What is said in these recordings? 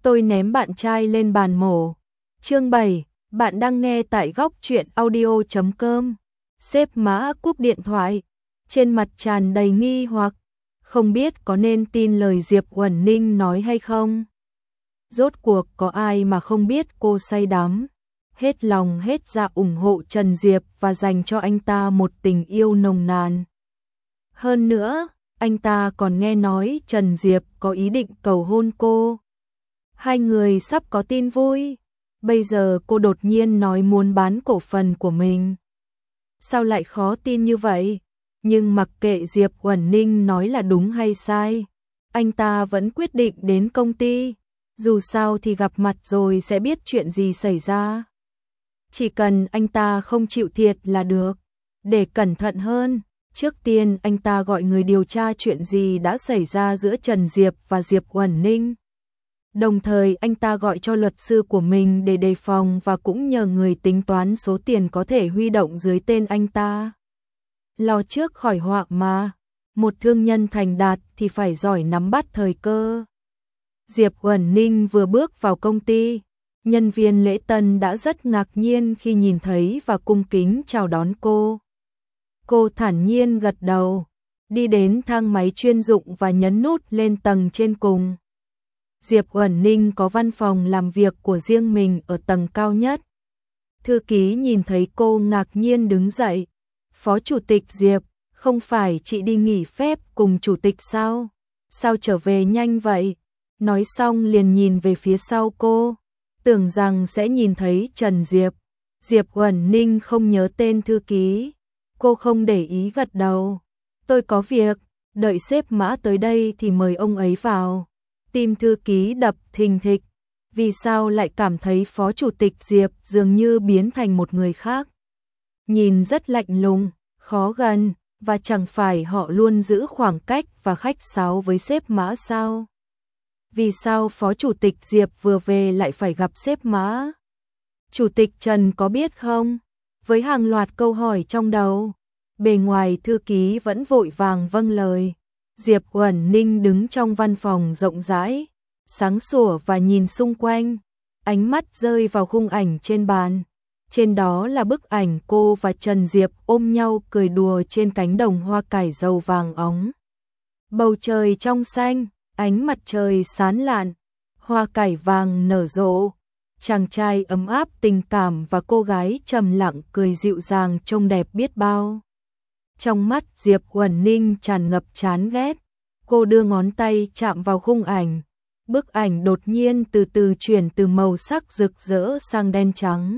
Tôi ném bạn trai lên bàn mổ. Chương 7, bạn đang nghe tại góc truyện audio.com. Sếp Mã cúp điện thoại, trên mặt tràn đầy nghi hoặc, không biết có nên tin lời Diệp Uẩn Ninh nói hay không. Rốt cuộc có ai mà không biết cô say đắm, hết lòng hết dạ ủng hộ Trần Diệp và dành cho anh ta một tình yêu nồng nàn. Hơn nữa, anh ta còn nghe nói Trần Diệp có ý định cầu hôn cô. Hai người sắp có tin vui, bây giờ cô đột nhiên nói muốn bán cổ phần của mình. Sao lại khó tin như vậy? Nhưng mặc kệ Diệp Uẩn Ninh nói là đúng hay sai, anh ta vẫn quyết định đến công ty. Dù sao thì gặp mặt rồi sẽ biết chuyện gì xảy ra. Chỉ cần anh ta không chịu thiệt là được. Để cẩn thận hơn, trước tiên anh ta gọi người điều tra chuyện gì đã xảy ra giữa Trần Diệp và Diệp Uẩn Ninh. Đồng thời anh ta gọi cho luật sư của mình để đề phòng và cũng nhờ người tính toán số tiền có thể huy động dưới tên anh ta. Lo trước khỏi họa mà, một thương nhân thành đạt thì phải giỏi nắm bắt thời cơ. Diệp Uẩn Ninh vừa bước vào công ty, nhân viên lễ tân đã rất ngạc nhiên khi nhìn thấy và cung kính chào đón cô. Cô thản nhiên gật đầu, đi đến thang máy chuyên dụng và nhấn nút lên tầng trên cùng. Diệp Uẩn Ninh có văn phòng làm việc của riêng mình ở tầng cao nhất. Thư ký nhìn thấy cô ngạc nhiên đứng dậy. Phó Chủ tịch Diệp, không phải chị đi nghỉ phép cùng Chủ tịch sao? Sao trở về nhanh vậy? Nói xong liền nhìn về phía sau cô, tưởng rằng sẽ nhìn thấy Trần Diệp. Diệp Uẩn Ninh không nhớ tên thư ký. Cô không để ý gật đầu. Tôi có việc, đợi sếp Mã tới đây thì mời ông ấy vào. Tim thư ký đập thình thịch. Vì sao lại cảm thấy Phó Chủ tịch Diệp dường như biến thành một người khác? Nhìn rất lạnh lùng, khó gần, và chẳng phải họ luôn giữ khoảng cách và khách sáo với sếp Mã sao? Vì sao Phó Chủ tịch Diệp vừa về lại phải gặp sếp Mã? Chủ tịch Trần có biết không? Với hàng loạt câu hỏi trong đầu, bề ngoài thư ký vẫn vội vàng vâng lời. Diệp Uẩn Ninh đứng trong văn phòng rộng rãi, sáng sủa và nhìn xung quanh, ánh mắt rơi vào khung ảnh trên bàn. Trên đó là bức ảnh cô và Trần Diệp ôm nhau cười đùa trên cánh đồng hoa cải dầu vàng óng. Bầu trời trong xanh, ánh mặt trời sáng lạn, hoa cải vàng nở rộ, chàng trai ấm áp tình cảm và cô gái trầm lặng cười dịu dàng trông đẹp biết bao. Trong mắt Diệp Uẩn Ninh tràn ngập chán ghét, cô đưa ngón tay chạm vào khung ảnh. Bức ảnh đột nhiên từ từ chuyển từ màu sắc rực rỡ sang đen trắng.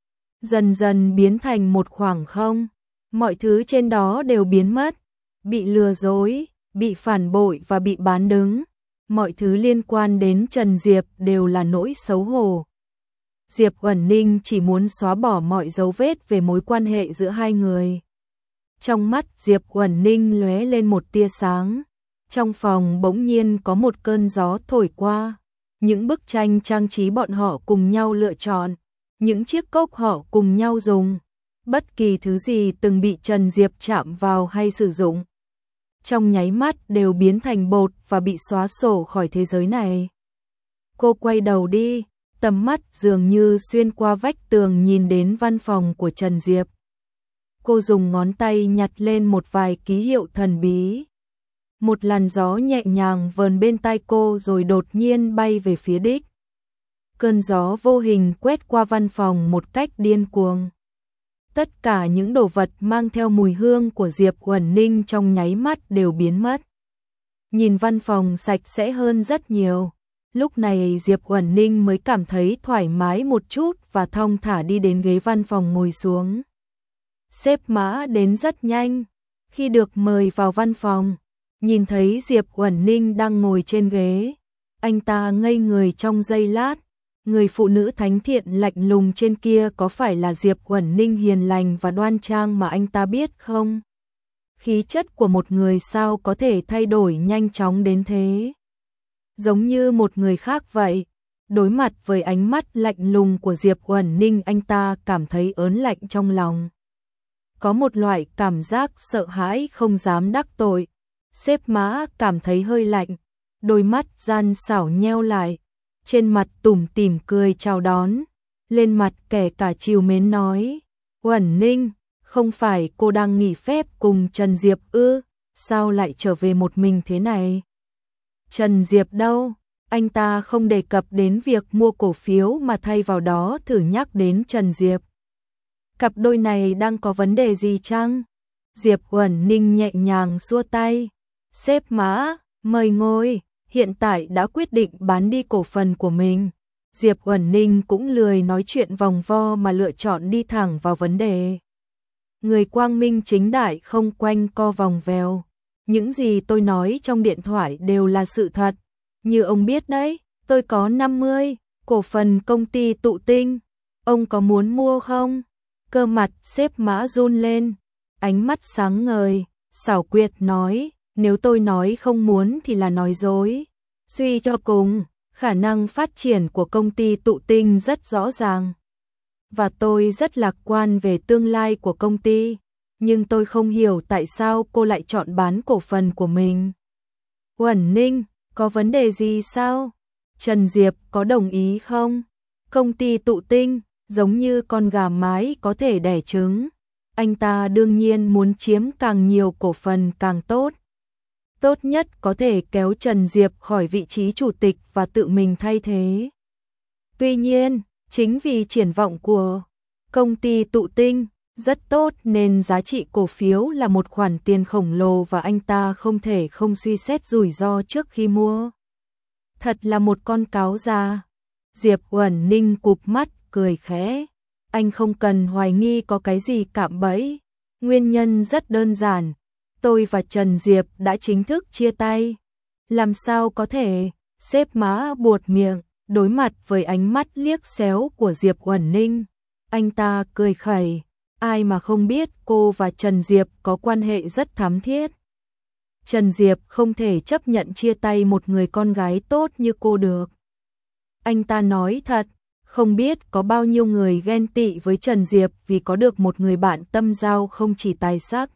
Dần dần biến thành một khoảng không, mọi thứ trên đó đều biến mất, bị lừa dối, bị phản bội và bị bán đứng. Mọi thứ liên quan đến Trần Diệp đều là nỗi xấu hổ. Diệp Uẩn Ninh chỉ muốn xóa bỏ mọi dấu vết về mối quan hệ giữa hai người. Trong mắt Diệp Uẩn Ninh lóe lên một tia sáng. Trong phòng bỗng nhiên có một cơn gió thổi qua. Những bức tranh trang trí bọn họ cùng nhau lựa chọn, những chiếc cốc họ cùng nhau dùng, bất kỳ thứ gì từng bị Trần Diệp chạm vào hay sử dụng, trong nháy mắt đều biến thành bột và bị xóa sổ khỏi thế giới này. Cô quay đầu đi, tầm mắt dường như xuyên qua vách tường nhìn đến văn phòng của Trần Diệp. Cô dùng ngón tay nhặt lên một vài ký hiệu thần bí. Một làn gió nhẹ nhàng vờn bên tai cô rồi đột nhiên bay về phía đích. Cơn gió vô hình quét qua văn phòng một cách điên cuồng. Tất cả những đồ vật mang theo mùi hương của Diệp Uẩn Ninh trong nháy mắt đều biến mất. Nhìn văn phòng sạch sẽ hơn rất nhiều. Lúc này Diệp Uẩn Ninh mới cảm thấy thoải mái một chút và thong thả đi đến ghế văn phòng ngồi xuống. Sếp Mã đến rất nhanh. Khi được mời vào văn phòng, nhìn thấy Diệp Uẩn Ninh đang ngồi trên ghế, anh ta ngây người trong giây lát. Người phụ nữ thánh thiện lạnh lùng trên kia có phải là Diệp Uẩn Ninh hiền lành và đoan trang mà anh ta biết không? Khí chất của một người sao có thể thay đổi nhanh chóng đến thế? Giống như một người khác vậy. Đối mặt với ánh mắt lạnh lùng của Diệp Uẩn Ninh, anh ta cảm thấy ớn lạnh trong lòng. Có một loại cảm giác sợ hãi không dám đắc tội. Sếp Mã cảm thấy hơi lạnh, đôi mắt gian xảo nheo lại. trên mặt tủm tỉm cười chào đón, lên mặt kẻ cả trìu mến nói, Uẩn Ninh, không phải cô đang nghỉ phép cùng Trần Diệp ư, sao lại trở về một mình thế này? Trần Diệp đâu? Anh ta không đề cập đến việc mua cổ phiếu mà thay vào đó thử nhắc đến Trần Diệp. Cặp đôi này đang có vấn đề gì chăng? Diệp Uẩn Ninh nhẹ nhàng xua tay. Sếp Mã, mời ngồi, hiện tại đã quyết định bán đi cổ phần của mình. Diệp Uẩn Ninh cũng lười nói chuyện vòng vo mà lựa chọn đi thẳng vào vấn đề. Người quang minh chính đại không quanh co vòng vèo. Những gì tôi nói trong điện thoại đều là sự thật. Như ông biết đấy, tôi có 50 cổ phần công ty Tụ Tinh. Ông có muốn mua không? Cơ mặt sếp Mã run lên, ánh mắt sáng ngời, xảo quyệt nói, nếu tôi nói không muốn thì là nói dối. Suy cho cùng, khả năng phát triển của công ty Tụ Tinh rất rõ ràng. Và tôi rất lạc quan về tương lai của công ty. Nhưng tôi không hiểu tại sao cô lại chọn bán cổ phần của mình. Uẩn Ninh, có vấn đề gì sao? Trần Diệp có đồng ý không? Công ty Tụ Tinh, giống như con gà mái có thể đẻ trứng. Anh ta đương nhiên muốn chiếm càng nhiều cổ phần càng tốt. Tốt nhất có thể kéo Trần Diệp khỏi vị trí chủ tịch và tự mình thay thế. Tuy nhiên, chính vì triển vọng của công ty Tụ Tinh rất tốt nên giá trị cổ phiếu là một khoản tiền khổng lồ và anh ta không thể không suy xét rủi ro trước khi mua. Thật là một con cáo già. Diệp Uẩn Ninh cụp mắt, cười khẽ. Anh không cần hoài nghi có cái gì cạm bẫy. Nguyên nhân rất đơn giản. Tôi và Trần Diệp đã chính thức chia tay. Làm sao có thể? Sếp Mã buột miệng, đối mặt với ánh mắt liếc xéo của Diệp Uẩn Ninh. Anh ta cười khẩy. Ai mà không biết cô và Trần Diệp có quan hệ rất thắm thiết. Trần Diệp không thể chấp nhận chia tay một người con gái tốt như cô được. Anh ta nói thật, không biết có bao nhiêu người ghen tị với Trần Diệp vì có được một người bạn tâm giao không chỉ tài sắc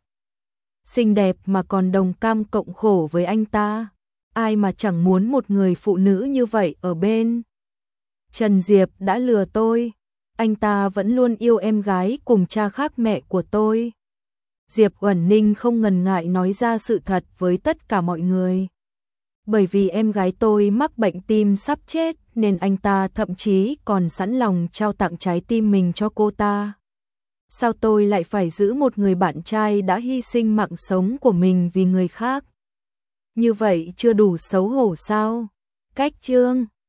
xinh đẹp mà còn đồng cam cộng khổ với anh ta. Ai mà chẳng muốn một người phụ nữ như vậy ở bên. Trần Diệp đã lừa tôi. Anh ta vẫn luôn yêu em gái cùng cha khác mẹ của tôi. Diệp Uẩn Ninh không ngần ngại nói ra sự thật với tất cả mọi người. Bởi vì em gái tôi mắc bệnh tim sắp chết nên anh ta thậm chí còn sẵn lòng trao tặng trái tim mình cho cô ta. Sao tôi lại phải giữ một người bạn trai đã hy sinh mạng sống của mình vì người khác? Như vậy chưa đủ xấu hổ sao? Cách chương